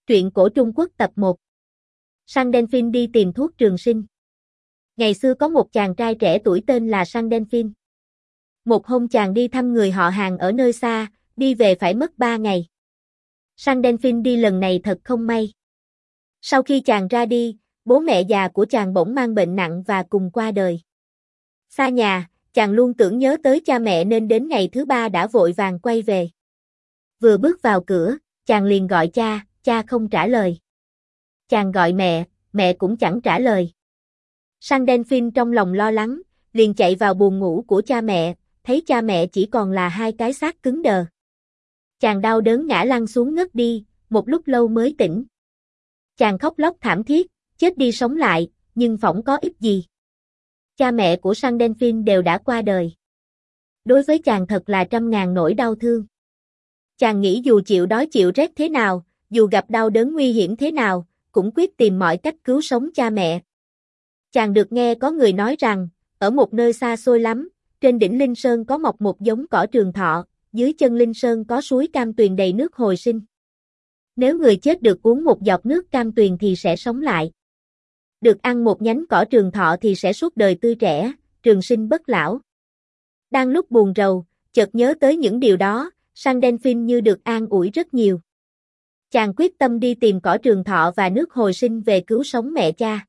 Truyện cổ Trung Quốc tập 1. Sang Delphine đi tìm thuốc trường sinh. Ngày xưa có một chàng trai trẻ tuổi tên là Sang Delphine. Một hôm chàng đi thăm người họ hàng ở nơi xa, đi về phải mất 3 ngày. Sang Delphine đi lần này thật không may. Sau khi chàng ra đi, bố mẹ già của chàng bỗng mang bệnh nặng và cùng qua đời. Xa nhà, chàng luôn tưởng nhớ tới cha mẹ nên đến ngày thứ 3 đã vội vàng quay về. Vừa bước vào cửa, chàng liền gọi cha, cha không trả lời. Chàng gọi mẹ, mẹ cũng chẳng trả lời. Sang Delphine trong lòng lo lắng, liền chạy vào buồng ngủ của cha mẹ, thấy cha mẹ chỉ còn là hai cái xác cứng đờ. Chàng đau đớn ngã lăn xuống ngất đi, một lúc lâu mới tỉnh. Chàng khóc lóc thảm thiết, chết đi sống lại, nhưng phỏng có ích gì. Cha mẹ của Sang Delphine đều đã qua đời. Đối với chàng thật là trăm ngàn nỗi đau thương. Chàng nghĩ dù chịu đói chịu rét thế nào, dù gặp đau đớn nguy hiểm thế nào, cũng quyết tìm mọi cách cứu sống cha mẹ. Chàng được nghe có người nói rằng, ở một nơi xa xôi lắm, trên đỉnh Linh Sơn có mọc một giống cỏ trường thọ, dưới chân Linh Sơn có suối cam tuyền đầy nước hồi sinh. Nếu người chết được uống một giọt nước cam tuyền thì sẽ sống lại. Được ăn một nhánh cỏ trường thọ thì sẽ suốt đời tươi trẻ, trường sinh bất lão. Đang lúc buồn rầu, chợt nhớ tới những điều đó, Sang Delphine như được an ủi rất nhiều. Chàng quyết tâm đi tìm cỏ trường thọ và nước hồi sinh về cứu sống mẹ cha.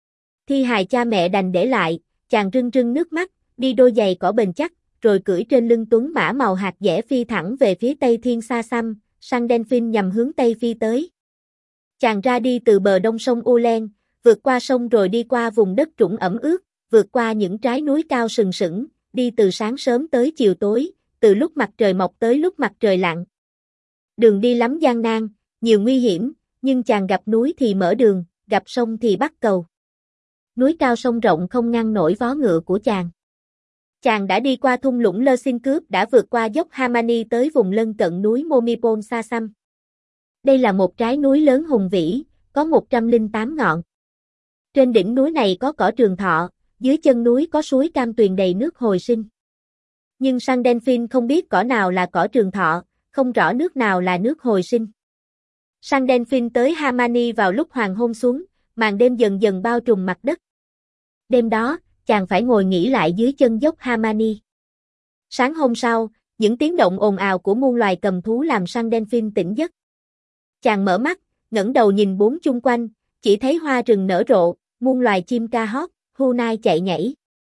Thi hài cha mẹ đành để lại, chàng rưng rưng nước mắt, đi đôi giày cỏ bền chắc, rồi cưỡi trên lưng tuấn mã màu hạt dẻ phi thẳng về phía tây thiên xa xăm, Sang Delphine nhằm hướng tây phi tới. Chàng ra đi từ bờ đông sông Ulen, vượt qua sông rồi đi qua vùng đất trũng ẩm ướt, vượt qua những trái núi cao sừng sững, đi từ sáng sớm tới chiều tối, từ lúc mặt trời mọc tới lúc mặt trời lặn. Đường đi lắm gian nan, nhiều nguy hiểm, nhưng chàng gặp núi thì mở đường, gặp sông thì bắt cầu. Núi cao sông rộng không ngăn nổi vó ngựa của chàng. Chàng đã đi qua thung lũng Lơ Xin Cướp, đã vượt qua dốc Hamani tới vùng lân cận núi Momipon xa xăm. Đây là một trái núi lớn hùng vĩ, có 108 ngọn. Trên đỉnh núi này có cỏ trường thọ, dưới chân núi có suối cam tuyền đầy nước hồi sinh. Nhưng Sang Delphine không biết cỏ nào là cỏ trường thọ, không rõ nước nào là nước hồi sinh. Sang Delphine tới Hamani vào lúc hoàng hôn xuống, màn đêm dần dần bao trùm mặt đất. Đêm đó, chàng phải ngồi nghỉ lại dưới chân dốc Hamani. Sáng hôm sau, những tiếng động ồn ào của muôn loài cầm thú làm Sang Delphine tỉnh giấc. Chàng mở mắt, ngẩng đầu nhìn bốn chung quanh, chỉ thấy hoa rừng nở rộ, muôn loài chim ca hót, hưu nai chạy nhảy.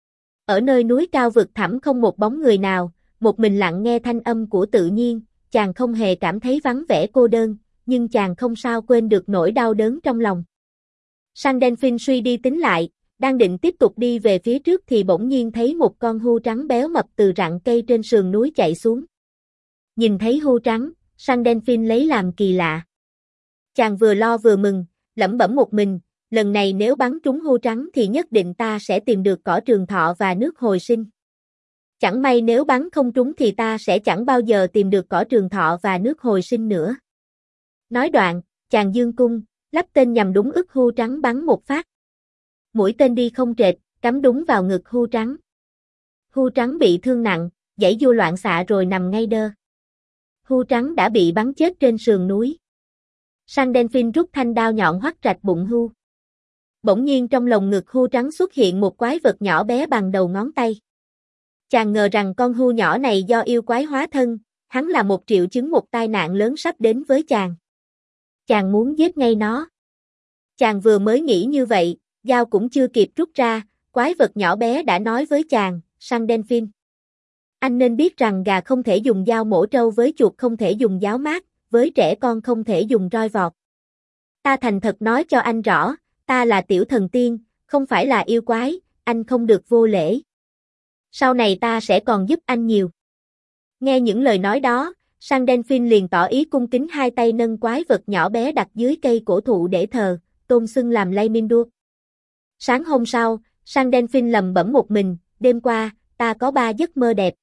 Ở nơi núi cao vực thẳm không một bóng người nào, một mình lặng nghe thanh âm của tự nhiên, chàng không hề cảm thấy vắng vẻ cô đơn, nhưng chàng không sao quên được nỗi đau đớn trong lòng. Sang Delphine suy đi tính lại, đang định tiếp tục đi về phía trước thì bỗng nhiên thấy một con hươu trắng béo mập từ rặng cây trên sườn núi chạy xuống. Nhìn thấy hươu trắng, Sang Delphine lấy làm kỳ lạ. Chàng vừa lo vừa mừng, lẩm bẩm một mình, lần này nếu bắn trúng hươu trắng thì nhất định ta sẽ tìm được cỏ trường thọ và nước hồi sinh. Chẳng may nếu bắn không trúng thì ta sẽ chẳng bao giờ tìm được cỏ trường thọ và nước hồi sinh nữa. Nói đoạn, chàng giương cung, lắp tên nhằm đúng ức hươu trắng bắn một phát. Mũi tên đi không trệt, cắm đúng vào ngực hươu trắng. Hươu trắng bị thương nặng, giãy giụa loạn xạ rồi nằm ngay đơ. Hươu trắng đã bị bắn chết trên sườn núi. Sang Delphine rút thanh đao nhọn hoắt rạch bụng hươu. Bỗng nhiên trong lồng ngực hươu trắng xuất hiện một quái vật nhỏ bé bằng đầu ngón tay. Chàng ngờ rằng con hươu nhỏ này do yêu quái hóa thân, hắn là một triệu chứng một tai nạn lớn sắp đến với chàng. Chàng muốn giết ngay nó. Chàng vừa mới nghĩ như vậy, dao cũng chưa kịp rút ra, quái vật nhỏ bé đã nói với chàng, Sang Delphine. Anh nên biết rằng gà không thể dùng dao mổ trâu, với chuột không thể dùng giáo mát, với trẻ con không thể dùng roi vọt. Ta thành thật nói cho anh rõ, ta là tiểu thần tiên, không phải là yêu quái, anh không được vô lễ. Sau này ta sẽ còn giúp anh nhiều. Nghe những lời nói đó, Sang Delphine liền tỏ ý cung kính, hai tay nâng quái vật nhỏ bé đặt dưới cây cổ thụ để thờ, tôn xưng làm Lay Mindur. Sáng hôm sau, Sang Delphine lẩm bẩm một mình, đêm qua, ta có 3 giấc mơ đẹp.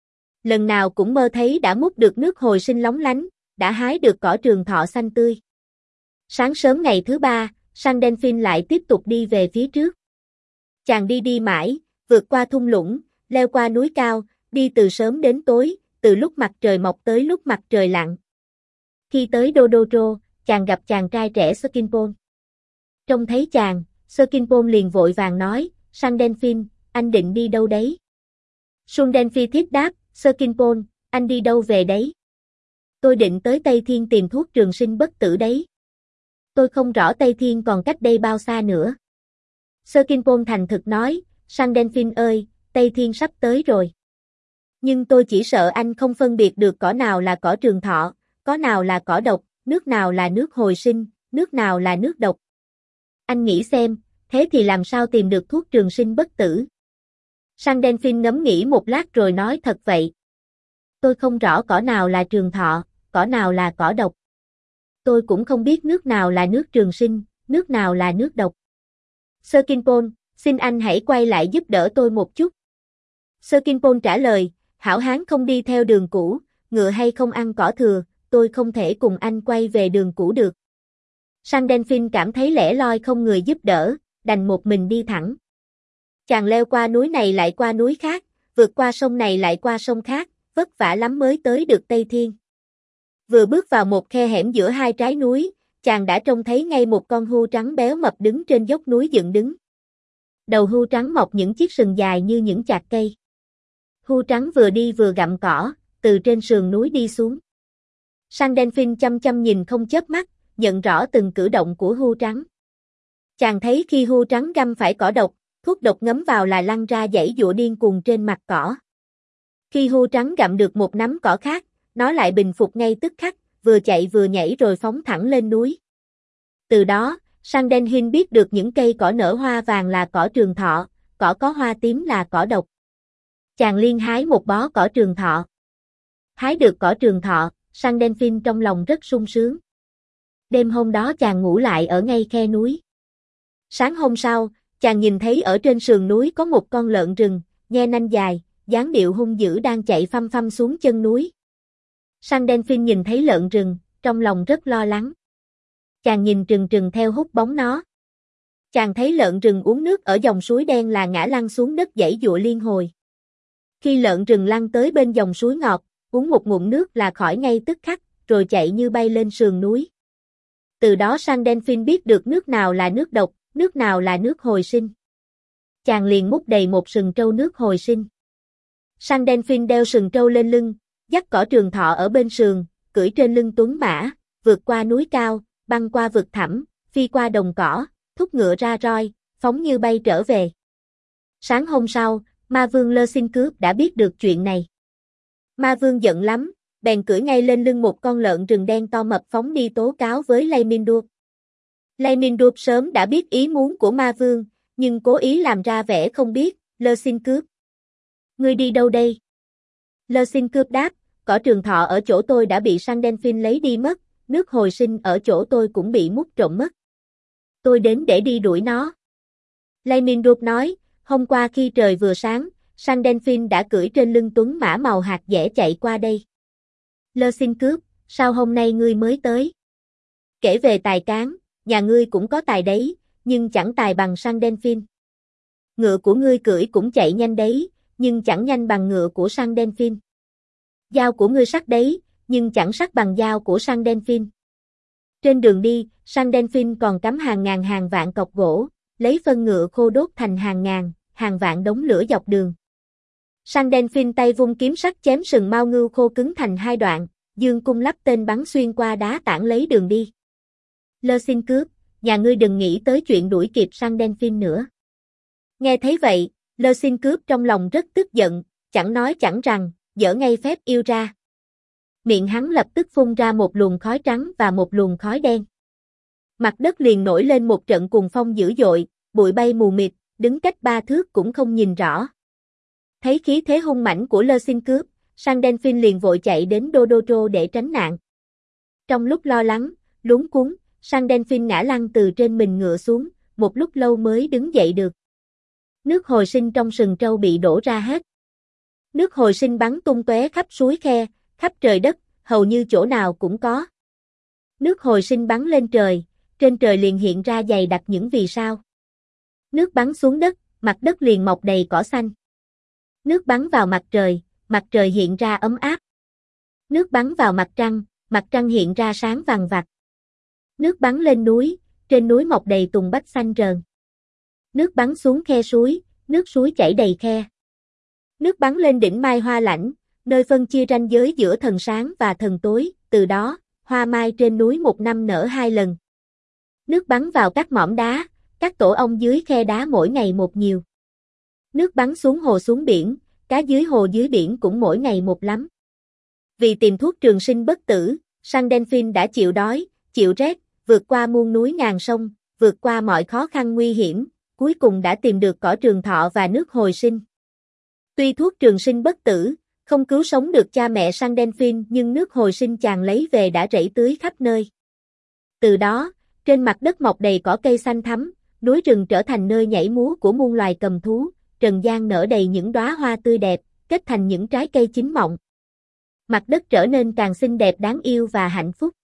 Lần nào cũng mơ thấy đã múc được nước hồi sinh lóng lánh, đã hái được cỏ trường thọ xanh tươi. Sáng sớm ngày thứ 3, Sang Delphine lại tiếp tục đi về phía trước. Chàng đi mãi, vượt qua thung lũng, leo qua núi cao, đi từ sớm đến tối, từ lúc mặt trời mọc tới lúc mặt trời lặn. Khi tới Dodoro, chàng gặp chàng trai trẻ Skinpol. Trông thấy chàng, Skinpol liền vội vàng nói, Sandenfin, anh định đi đâu đấy? Sundenfi thiết đáp, Skinpol, anh đi đâu về đấy? Tôi định tới Tây Thiên tìm thuốc trường sinh bất tử đấy. Tôi không rõ Tây Thiên còn cách đây bao xa nữa. Skinpol thành thực nói, Sandenfin ơi, Tây Thiên sắp tới rồi. Nhưng tôi chỉ sợ anh không phân biệt được cỏ nào là cỏ trường thọ, cỏ nào là cỏ độc, nước nào là nước hồi sinh, nước nào là nước độc. Anh nghĩ xem, thế thì làm sao tìm được thuốc trường sinh bất tử? Sandenfin ngẫm nghĩ một lát rồi nói thật vậy. Tôi không rõ cỏ nào là trường thọ, cỏ nào là cỏ độc. Tôi cũng không biết nước nào là nước trường sinh, nước nào là nước độc. Skinpol, xin anh hãy quay lại giúp đỡ tôi một chút. Skinpol trả lời, hảo hán không đi theo đường cũ, ngựa hay không ăn cỏ thừa, tôi không thể cùng anh quay về đường cũ được. Sandenfin cảm thấy lẻ loi không người giúp đỡ, đành một mình đi thẳng. Chàng leo qua núi này lại qua núi khác, vượt qua sông này lại qua sông khác, vất vả lắm mới tới được Tây Thiên. Vừa bước vào một khe hẻm giữa hai trái núi, chàng đã trông thấy ngay một con hươu trắng béo mập đứng trên dốc núi dựng đứng. Đầu hươu trắng mọc những chiếc sừng dài như những chạc cây. Hươu trắng vừa đi vừa gặm cỏ, từ trên sườn núi đi xuống. Sandenfin chăm chăm nhìn không chớp mắt, nhận rõ từng cử động của hươu trắng. Chàng thấy khi hươu trắng găm phải cỏ độc, thuốc độc ngấm vào là lăn ra giãy giụa điên cuồng trên mặt cỏ. Khi hươu trắng gặm được một nắm cỏ khác, nó lại bình phục ngay tức khắc, vừa chạy vừa nhảy rồi phóng thẳng lên núi. Từ đó, Sandenfin biết được những cây cỏ nở hoa vàng là cỏ trường thọ, cỏ có hoa tím là cỏ độc. Chàng liên hái một bó cỏ trường thọ. Hái được cỏ trường thọ, Sandenfin trong lòng rất sung sướng. Đêm hôm đó chàng ngủ lại ở ngay khe núi. Sáng hôm sau, chàng nhìn thấy ở trên sườn núi có một con lợn rừng, nhe nanh dài, dáng điệu hung dữ đang chạy phăm phăm xuống chân núi. Sandenfin nhìn thấy lợn rừng, trong lòng rất lo lắng. Chàng nhìn trừng trừng theo hút bóng nó. Chàng thấy lợn rừng uống nước ở dòng suối đen là ngã lăn xuống đất giãy giụa liên hồi. Khi lợn rừng lăn tới bên dòng suối ngọt, uống một ngụm nước là khỏi ngay tức khắc, rồi chạy như bay lên sườn núi. Từ đó Sandenfin biết được nước nào là nước độc, nước nào là nước hồi sinh. Chàng liền múc đầy một sừng trâu nước hồi sinh. Sandenfin đeo sừng trâu lên lưng, dắt cỏ trường thọ ở bên sườn, cưỡi trên lưng tuấn mã, vượt qua núi cao, băng qua vực thẳm, phi qua đồng cỏ, thúc ngựa ra roi, phóng như bay trở về. Sáng hôm sau, Ma Vương Lơ Xin Cướp đã biết được chuyện này. Ma Vương giận lắm, bèn cưỡi ngay lên lưng một con lợn rừng đen to mập phóng đi tố cáo với Lây-Minh-Đuộc. Lây-Minh-Đuộc sớm đã biết ý muốn của Ma Vương, nhưng cố ý làm ra vẻ không biết. Lơ Xin Cướp, ngươi đi đâu đây? Lơ Xin Cướp đáp, cỏ trường thọ ở chỗ tôi đã bị Sandenfin lấy đi mất, nước hồi sinh ở chỗ tôi cũng bị múc trộm mất. Tôi đến để đi đuổi nó. Lây-Minh-Đuộc nói, hôm qua khi trời vừa sáng, Sandenfin đã cưỡi trên lưng tuấn mã màu hạt dẻ chạy qua đây. Lơ Xin Cướp, sao hôm nay ngươi mới tới? Kể về tài cán, nhà ngươi cũng có tài đấy, nhưng chẳng tài bằng Sandenfin. Ngựa của ngươi cưỡi cũng chạy nhanh đấy, nhưng chẳng nhanh bằng ngựa của Sandenfin. Dao của ngươi sắc đấy, nhưng chẳng sắc bằng dao của Sandenfin. Trên đường đi, Sandenfin còn cắm hàng ngàn hàng vạn cọc gỗ, lấy phân ngựa khô đốt thành hàng ngàn, hàng vạn đống lửa dọc đường. Sandenfin tay vung kiếm sắt chém sừng mao ngưu khô cứng thành hai đoạn, dương cung lắp tên bắn xuyên qua đá tảng lấy đường đi. Lơ Xin Cướp, nhà ngươi đừng nghĩ tới chuyện đuổi kịp Sandenfin nữa. Nghe thấy vậy, Lơ Xin Cướp trong lòng rất tức giận, chẳng nói chẳng rằng, giở ngay phép yêu ra. Miệng hắn lập tức phun ra một luồng khói trắng và một luồng khói đen. Mặt đất liền nổi lên một trận cuồng phong dữ dội, bụi bay mù mịt, đứng cách 3 thước cũng không nhìn rõ. Thấy khí thế hung mãnh của Lơ Xin Cướp, Sandenfin liền vội chạy đến Dodotro để tránh nạn. Trong lúc lo lắng, luống cuống, Sandenfin ngã lăn từ trên mình ngựa xuống, một lúc lâu mới đứng dậy được. Nước hồi sinh trong sừng trâu bị đổ ra hết. Nước hồi sinh bắn tung tóe khắp suối khe, khắp trời đất, hầu như chỗ nào cũng có. Nước hồi sinh bắn lên trời, trên trời liền hiện ra dày đặc những vì sao. Nước bắn xuống đất, mặt đất liền mọc đầy cỏ xanh. Nước bắn vào mặt trời hiện ra ấm áp. Nước bắn vào mặt trăng hiện ra sáng vằng vặc. Nước bắn lên núi, trên núi mọc đầy tùng bách xanh rờn. Nước bắn xuống khe suối, nước suối chảy đầy khe. Nước bắn lên đỉnh Mai Hoa Lãnh, nơi phân chia ranh giới giữa thần sáng và thần tối, từ đó, hoa mai trên núi một năm nở 2 lần. Nước bắn vào các mỏm đá, các tổ ong dưới khe đá mỗi ngày một nhiều. Nước bắn xuống hồ xuống biển, cá dưới hồ dưới biển cũng mỗi ngày một lắm. Vì tìm thuốc trường sinh bất tử, Sandalphon đã chịu đói, chịu rét, vượt qua muôn núi ngàn sông, vượt qua mọi khó khăn nguy hiểm, cuối cùng đã tìm được cỏ trường thọ và nước hồi sinh. Tuy thuốc trường sinh bất tử, không cứu sống được cha mẹ Sandalphon nhưng nước hồi sinh chàng lấy về đã rẫy tưới khắp nơi. Từ đó, trên mặt đất mọc đầy cỏ cây xanh thắm, núi rừng trở thành nơi nhảy múa của muôn loài cầm thú, trần gian nở đầy những đóa hoa tươi đẹp, kết thành những trái cây chín mọng. Mặt đất trở nên càng xinh đẹp đáng yêu và hạnh phúc.